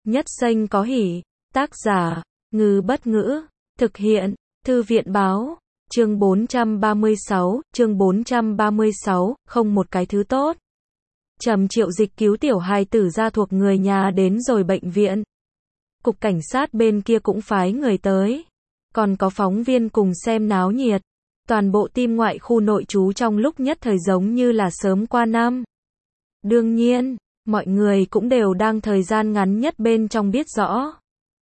Nhất xanh có hỉ. Tác giả, Ngư Bất Ngữ. Thực hiện, Thư viện Báo. Chương 436, không một cái thứ tốt. Trầm Triệu Dịch cứu tiểu hài tử ra thuộc người nhà đến rồi bệnh viện. Cục cảnh sát bên kia cũng phái người tới. Còn có phóng viên cùng xem náo nhiệt. Toàn bộ team ngoại khu nội trú trong lúc nhất thời giống như là sớm qua năm. Đương nhiên, mọi người cũng đều đang thời gian ngắn nhất bên trong biết rõ.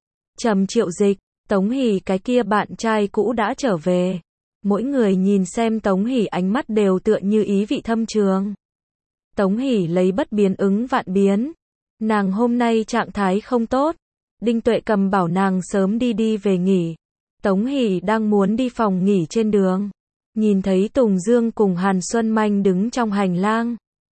Trầm Triệu Dịch, Tống Hỷ cái kia bạn trai cũ đã trở về. Mỗi người nhìn xem Tống Hỷ ánh mắt đều tựa như ý vị thâm trường. Tống Hỷ lấy bất biến ứng vạn biến. Nàng hôm nay trạng thái không tốt. Đinh Tuệ Cầm bảo nàng sớm đi về nghỉ. Tống Hỷ đang muốn đi phòng nghỉ trên đường. Nhìn thấy Tùng Dương cùng Hàn Xuân Manh đứng trong hành lang.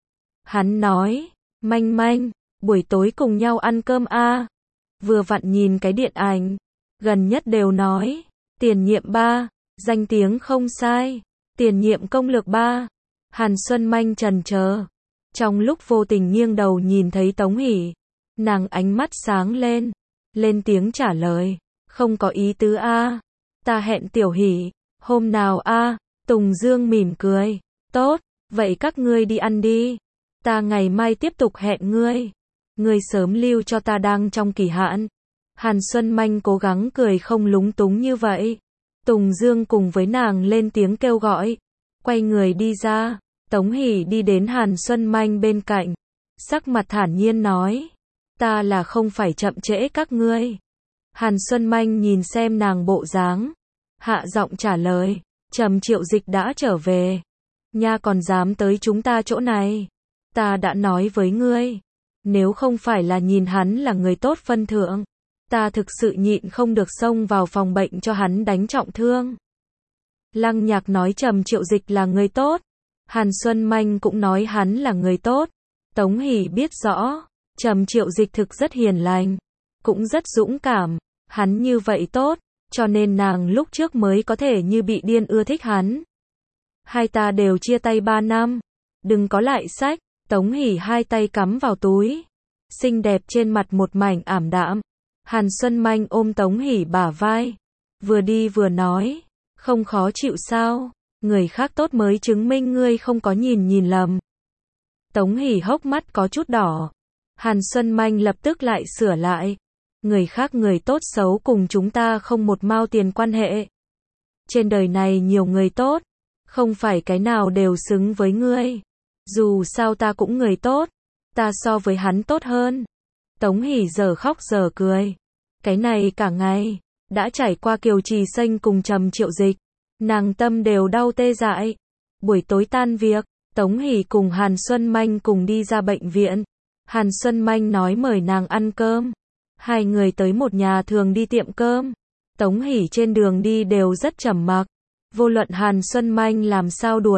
Hắn nói, Manh Manh, buổi tối cùng nhau ăn cơm a. Vừa vặn nhìn cái điện ảnh. Gần nhất đều nói, tiền nhiệm 3, danh tiếng không sai. Tiền nhiệm công lược 3. Hàn Xuân Manh chần chờ. Trong lúc vô tình nghiêng đầu nhìn thấy Tống Hỷ. Nàng ánh mắt sáng lên. Lên tiếng trả lời. Không có ý tứ a. Ta hẹn Tiểu Hỷ. Hôm nào a? Tùng Dương mỉm cười. Tốt, vậy các ngươi đi ăn đi. Ta ngày mai tiếp tục hẹn ngươi. Ngươi sớm lưu cho ta đang trong kỳ hạn. Hàn Xuân Manh cố gắng cười không lúng túng như vậy. Tùng Dương cùng với nàng lên tiếng kêu gọi. Quay người đi ra. Tống Hỷ đi đến Hàn Xuân Manh bên cạnh. Sắc mặt thản nhiên nói. Ta là không phải chậm trễ các ngươi. Hàn Xuân Manh nhìn xem nàng bộ dáng. Hạ giọng trả lời. Trầm Triệu Dịch đã trở về. Nha còn dám tới chúng ta chỗ này. Ta đã nói với ngươi. Nếu không phải là nhìn hắn là người tốt phân thượng. Ta thực sự nhịn không được xông vào phòng bệnh cho hắn đánh trọng thương. Lăng Nhạc nói Trầm Triệu Dịch là người tốt. Hàn Xuân Manh cũng nói hắn là người tốt. Tống Hỷ biết rõ. Trầm Triệu Dịch thực rất hiền lành. Cũng rất dũng cảm. Hắn như vậy tốt. Cho nên nàng lúc trước mới có thể như bị điên ưa thích hắn. Hai ta đều chia tay 3 năm. Đừng có lại sách. Tống Hỷ hai tay cắm vào túi. Xinh đẹp trên mặt một mảnh ảm đạm. Hàn Xuân Manh ôm Tống Hỷ bả vai. Vừa đi vừa nói. Không khó chịu sao? Người khác tốt mới chứng minh ngươi không có nhìn lầm. Tống Hỷ hốc mắt có chút đỏ. Hàn Xuân Manh lập tức lại sửa lại. Người khác người tốt xấu cùng chúng ta không một mao tiền quan hệ. Trên đời này nhiều người tốt. Không phải cái nào đều xứng với ngươi. Dù sao ta cũng người tốt. Ta so với hắn tốt hơn. Tống Hỷ giờ khóc giờ cười. Cái này cả ngày. Đã trải qua Kiều Trì Xanh cùng Trầm Triệu Dịch. Nàng tâm đều đau tê dại. Buổi tối tan việc. Tống Hỷ cùng Hàn Xuân Manh cùng đi ra bệnh viện. Hàn Xuân Manh nói mời nàng ăn cơm. Hai người tới một nhà thường đi tiệm cơm. Tống Hỷ trên đường đi đều rất trầm mặc. Vô luận Hàn Xuân Manh làm sao đùa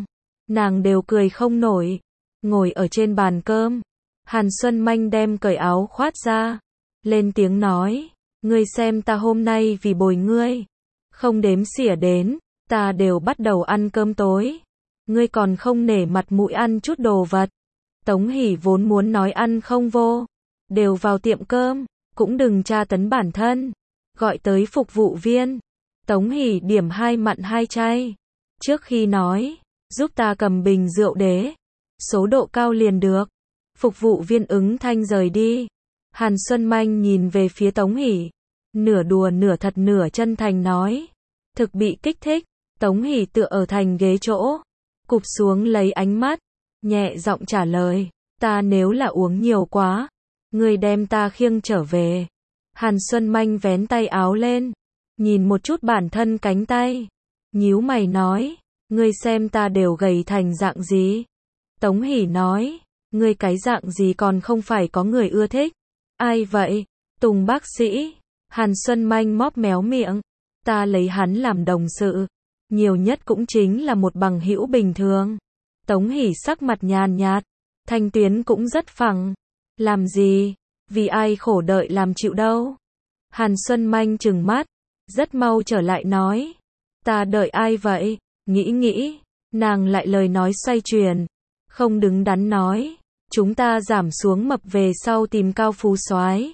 nàng đều cười không nổi. Ngồi ở trên bàn cơm. Hàn Xuân Manh đem cởi áo khoác ra. Lên tiếng nói. Ngươi xem ta hôm nay vì bồi ngươi. Không đếm xỉa đến. Ta đều bắt đầu ăn cơm tối. Ngươi còn không nể mặt mũi ăn chút đồ vật. Tống Hỷ vốn muốn nói ăn không vô. Đều vào tiệm cơm. Cũng đừng tra tấn bản thân. Gọi tới phục vụ viên. Tống Hỷ điểm 2 mặn 2 chay. Trước khi nói. Giúp ta cầm bình rượu đế. Số độ cao liền được. Phục vụ viên ứng thanh rời đi. Hàn Xuân Manh nhìn về phía Tống Hỷ. Nửa đùa nửa thật nửa chân thành nói. Thực bị kích thích. Tống Hỷ tựa ở thành ghế chỗ. Cụp xuống lấy ánh mắt. Nhẹ giọng trả lời. Ta nếu là uống nhiều quá. Ngươi đem ta khiêng trở về. Hàn Xuân Manh vén tay áo lên. Nhìn một chút bản thân cánh tay. Nhíu mày nói. Ngươi xem ta đều gầy thành dạng gì. Tống Hỷ nói. Ngươi cái dạng gì còn không phải có người ưa thích. Ai vậy? Tùng bác sĩ. Hàn Xuân Manh móp méo miệng. Ta lấy hắn làm đồng sự. Nhiều nhất cũng chính là một bằng hữu bình thường. Tống Hỷ sắc mặt nhàn nhạt. Thanh tuyến cũng rất phẳng. Làm gì? Vì ai khổ đợi làm chịu đâu. Hàn Xuân Manh trừng mắt. Rất mau trở lại nói. Ta đợi ai vậy? Nghĩ. Nàng lại lời nói xoay chuyển. Không đứng đắn nói. Chúng ta giảm xuống mập về sau tìm cao phú soái.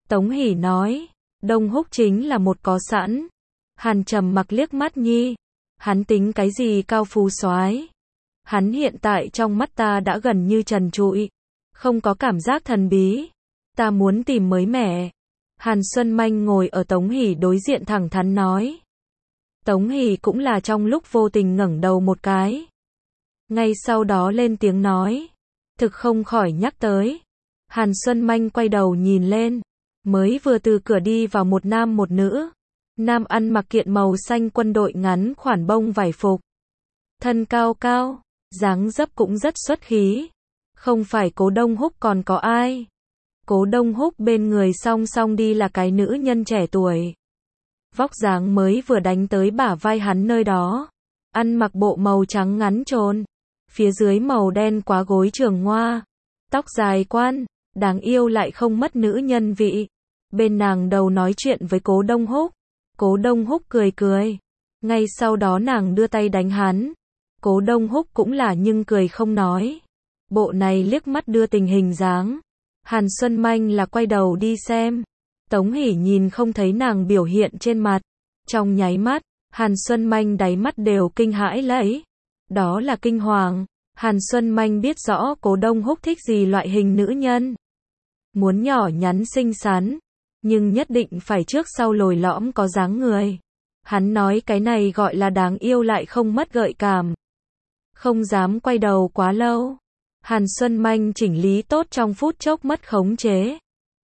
Tống Hỷ nói, Đông Húc chính là một có sẵn. Hàn Trầm Mặc liếc mắt Nhi, hắn tính cái gì cao phú soái? Hắn hiện tại trong mắt ta đã gần như trần trụi, không có cảm giác thần bí. Ta muốn tìm mới mẻ. Hàn Xuân Manh ngồi ở Tống Hỷ đối diện thẳng thắn nói. Tống Hỷ cũng là trong lúc vô tình ngẩng đầu một cái. Ngay sau đó lên tiếng nói. Thực không khỏi nhắc tới. Hàn Xuân Manh quay đầu nhìn lên. Mới vừa từ cửa đi vào một nam một nữ. Nam ăn mặc kiện màu xanh quân đội ngắn khoản bông vải phục. Thân cao cao, dáng dấp cũng rất xuất khí. Không phải Cố Đông Húc còn có ai. Cố Đông Húc bên người song song đi là cái nữ nhân trẻ tuổi. Vóc dáng mới vừa đánh tới bả vai hắn nơi đó. Ăn mặc bộ màu trắng ngắn trồn. Phía dưới màu đen quá gối trường ngoa. Tóc dài quan, đáng yêu lại không mất nữ nhân vị. Bên nàng đầu nói chuyện với Cố Đông Húc. Cố Đông Húc cười cười. Ngay sau đó nàng đưa tay đánh hắn. Cố Đông Húc cũng là nhưng cười không nói. Bộ này liếc mắt đưa tình hình dáng. Hàn Xuân Manh là quay đầu đi xem. Tống Hỷ nhìn không thấy nàng biểu hiện trên mặt. Trong nháy mắt, Hàn Xuân Manh đáy mắt đều kinh hãi lẫy. Đó là kinh hoàng. Hàn Xuân Manh biết rõ Cố Đông Húc thích gì loại hình nữ nhân. Muốn nhỏ nhắn xinh xắn, nhưng nhất định phải trước sau lồi lõm có dáng người. Hắn nói cái này gọi là đáng yêu lại không mất gợi cảm. Không dám quay đầu quá lâu. Hàn Xuân Manh chỉnh lý tốt trong phút chốc mất khống chế.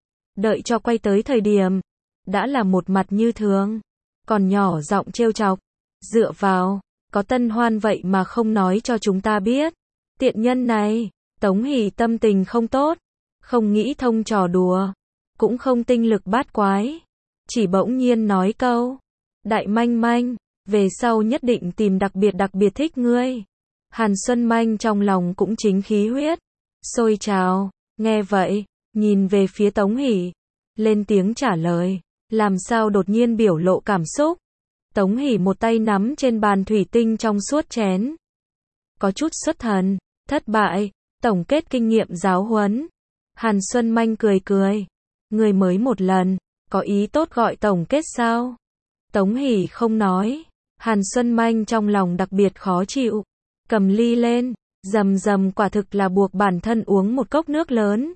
Đợi cho quay tới thời điểm, đã là một mặt như thường. Còn nhỏ giọng trêu chọc. Dựa vào, có Tân Hoan vậy mà không nói cho chúng ta biết. Tiện nhân này, Tống Hỷ tâm tình không tốt. Không nghĩ thông trò đùa. Cũng không tinh lực bát quái. Chỉ bỗng nhiên nói câu. Đại Manh Manh, về sau nhất định tìm đặc biệt thích ngươi. Hàn Xuân Manh trong lòng cũng chính khí huyết. Sôi trào, nghe vậy, nhìn về phía Tống Hỷ. Lên tiếng trả lời. Làm sao đột nhiên biểu lộ cảm xúc. Tống Hỷ một tay nắm trên bàn thủy tinh trong suốt chén. Có chút xuất thần, thất bại, tổng kết kinh nghiệm giáo huấn. Hàn Xuân Manh cười cười. Người mới một lần, có ý tốt gọi tổng kết sao? Tống Hỷ không nói. Hàn Xuân Manh trong lòng đặc biệt khó chịu. Cầm ly lên, rầm rầm quả thực là buộc bản thân uống một cốc nước lớn.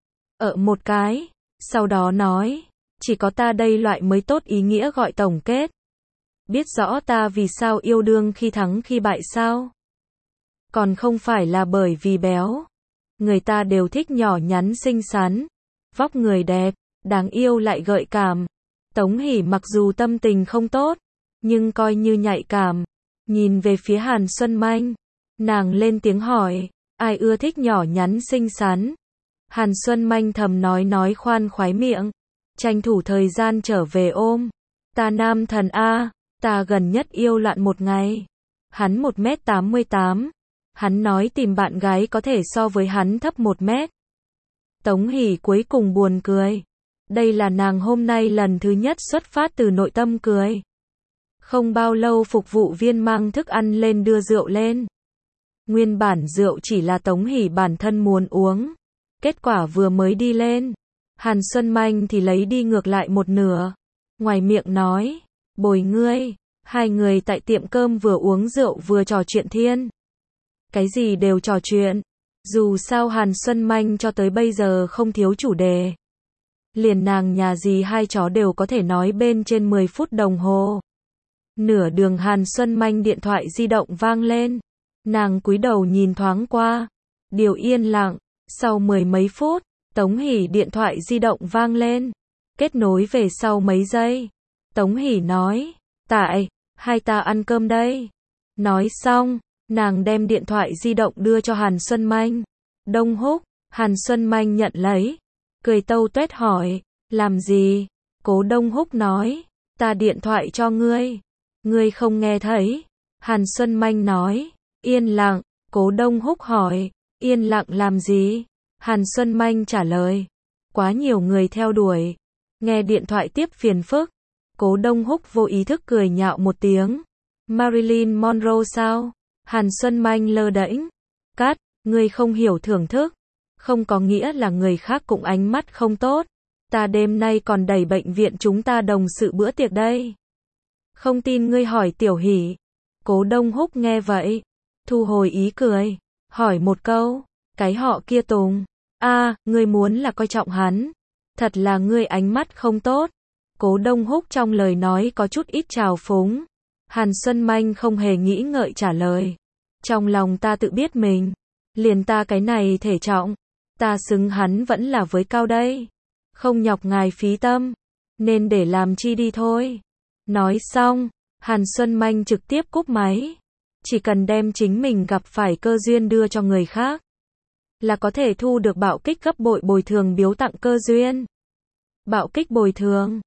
Một cái, sau đó nói, chỉ có ta đây loại mới tốt ý nghĩa gọi tổng kết. Biết rõ ta vì sao yêu đương khi thắng khi bại sao? Còn không phải là bởi vì béo. Người ta đều thích nhỏ nhắn xinh xắn, vóc người đẹp, đáng yêu lại gợi cảm. Tống Hỷ mặc dù tâm tình không tốt, nhưng coi như nhạy cảm. Nhìn về phía Hàn Xuân Manh, nàng lên tiếng hỏi, ai ưa thích nhỏ nhắn xinh xắn? Hàn Xuân Manh thầm nói khoan khoái miệng, tranh thủ thời gian trở về ôm. Ta nam thần a, ta gần nhất yêu loạn một ngày. Hắn 1m88. Hắn nói tìm bạn gái có thể so với hắn thấp 1 mét. Tống Hỷ cuối cùng buồn cười. Đây là nàng hôm nay lần thứ nhất xuất phát từ nội tâm cười. Không bao lâu phục vụ viên mang thức ăn lên đưa rượu lên. Nguyên bản rượu chỉ là Tống Hỷ bản thân muốn uống. Kết quả vừa mới đi lên, Hàn Xuân Manh thì lấy đi ngược lại một nửa. Ngoài miệng nói, bồi ngươi. Hai người tại tiệm cơm vừa uống rượu vừa trò chuyện thiên. Cái gì đều trò chuyện. Dù sao Hàn Xuân Manh cho tới bây giờ không thiếu chủ đề. Liền nàng nhà gì hai chó đều có thể nói bên trên 10 phút đồng hồ. Nửa đường Hàn Xuân Manh điện thoại di động vang lên. Nàng cúi đầu nhìn thoáng qua. Điều yên lặng. Sau 10 mấy phút, Tống Hỷ điện thoại di động vang lên. Kết nối về sau mấy giây. Tống Hỷ nói, tại, hai ta ăn cơm đây. Nói xong, nàng đem điện thoại di động đưa cho Hàn Xuân Manh. Đông Húc, Hàn Xuân Manh nhận lấy. Cười tâu tuét hỏi, làm gì? Cố Đông Húc nói, ta điện thoại cho ngươi. Ngươi không nghe thấy. Hàn Xuân Manh nói, yên lặng. Cố Đông Húc hỏi, yên lặng làm gì? Hàn Xuân Manh trả lời, quá nhiều người theo đuổi. Nghe điện thoại tiếp phiền phức. Cố Đông Húc vô ý thức cười nhạo một tiếng. Marilyn Monroe sao? Hàn Xuân Manh lơ đễnh. Cắt, ngươi không hiểu thưởng thức. Không có nghĩa là người khác cũng ánh mắt không tốt. Ta đêm nay còn đẩy bệnh viện chúng ta đồng sự bữa tiệc đây. Không tin ngươi hỏi Tiểu Hỷ. Cố Đông Húc nghe vậy, thu hồi ý cười, hỏi một câu, cái họ kia Tùng, ngươi muốn là coi trọng hắn, thật là ngươi ánh mắt không tốt. Cố Đông Húc trong lời nói có chút ít trào phúng. Hàn Xuân Manh không hề nghĩ ngợi trả lời, trong lòng ta tự biết mình, liền ta cái này thể trọng, ta xứng hắn vẫn là với cao đây, không nhọc ngài phí tâm, nên để làm chi đi thôi. Nói xong, Hàn Xuân Manh trực tiếp cúp máy, chỉ cần đem chính mình gặp phải cơ duyên đưa cho người khác, là có thể thu được bạo kích gấp bội bồi thường biếu tặng cơ duyên. Bạo kích bồi thường